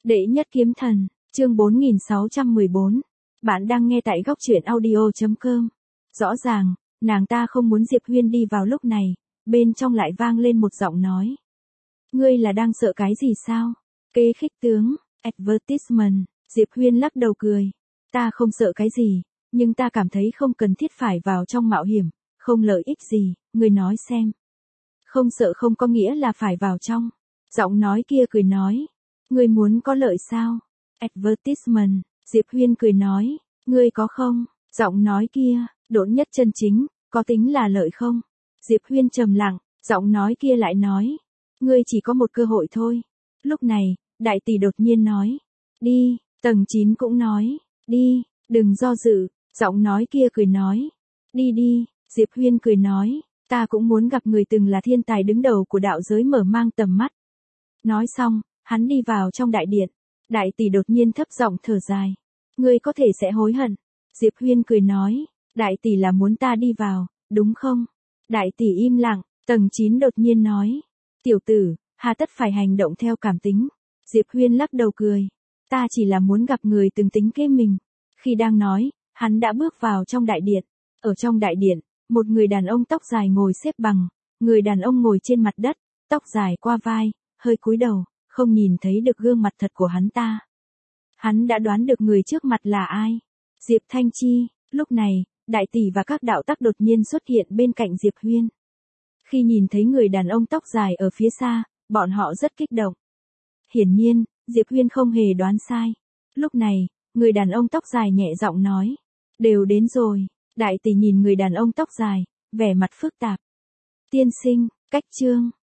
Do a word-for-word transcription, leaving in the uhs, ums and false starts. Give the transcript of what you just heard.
Đệ nhất kiếm thần, chương bốn nghìn sáu trăm mười bốn. Bạn đang nghe tại góc truyện audio chấm com. Rõ ràng, nàng ta không muốn Diệp Huyên đi vào lúc này, bên trong lại vang lên một giọng nói. Ngươi là đang sợ cái gì sao? Kế khích tướng, advertisement, Diệp Huyên lắc đầu cười. Ta không sợ cái gì, nhưng ta cảm thấy không cần thiết phải vào trong mạo hiểm, không lợi ích gì, ngươi nói xem. Không sợ không có nghĩa là phải vào trong. Giọng nói kia cười nói. Ngươi muốn có lợi sao? Advertisement, Diệp Huyên cười nói. Ngươi có không? Giọng nói kia, độn nhất chân chính, có tính là lợi không? Diệp Huyên trầm lặng, giọng nói kia lại nói. Ngươi chỉ có một cơ hội thôi. Lúc này, đại tỷ đột nhiên nói. Đi, tầng chín cũng nói. Đi, đừng do dự, giọng nói kia cười nói. Đi đi, Diệp Huyên cười nói. Ta cũng muốn gặp người từng là thiên tài đứng đầu của đạo giới mở mang tầm mắt. Nói xong, hắn đi vào trong đại điện. Đại tỷ đột nhiên thấp giọng thở dài. Ngươi có thể sẽ hối hận. Diệp Huyên cười nói. Đại tỷ là muốn ta đi vào, đúng không? Đại tỷ im lặng, tầng chín đột nhiên nói. Tiểu tử, hà tất phải hành động theo cảm tính. Diệp Huyên lắc đầu cười. Ta chỉ là muốn gặp người từng tính kế mình. Khi đang nói, hắn đã bước vào trong đại điện. Ở trong đại điện, một người đàn ông tóc dài ngồi xếp bằng. Người đàn ông ngồi trên mặt đất, tóc dài qua vai, hơi cúi đầu, không nhìn thấy được gương mặt thật của hắn ta. Hắn đã đoán được người trước mặt là ai. Diệp Thanh Chi. Lúc này, đại tỷ và các đạo tắc đột nhiên xuất hiện bên cạnh Diệp Huyên. Khi nhìn thấy người đàn ông tóc dài ở phía xa, bọn họ rất kích động. Hiển nhiên, Diệp Huyên không hề đoán sai. Lúc này, người đàn ông tóc dài nhẹ giọng nói. Đều đến rồi. Đại tỷ nhìn người đàn ông tóc dài, vẻ mặt phức tạp. Tiên sinh, cách chương.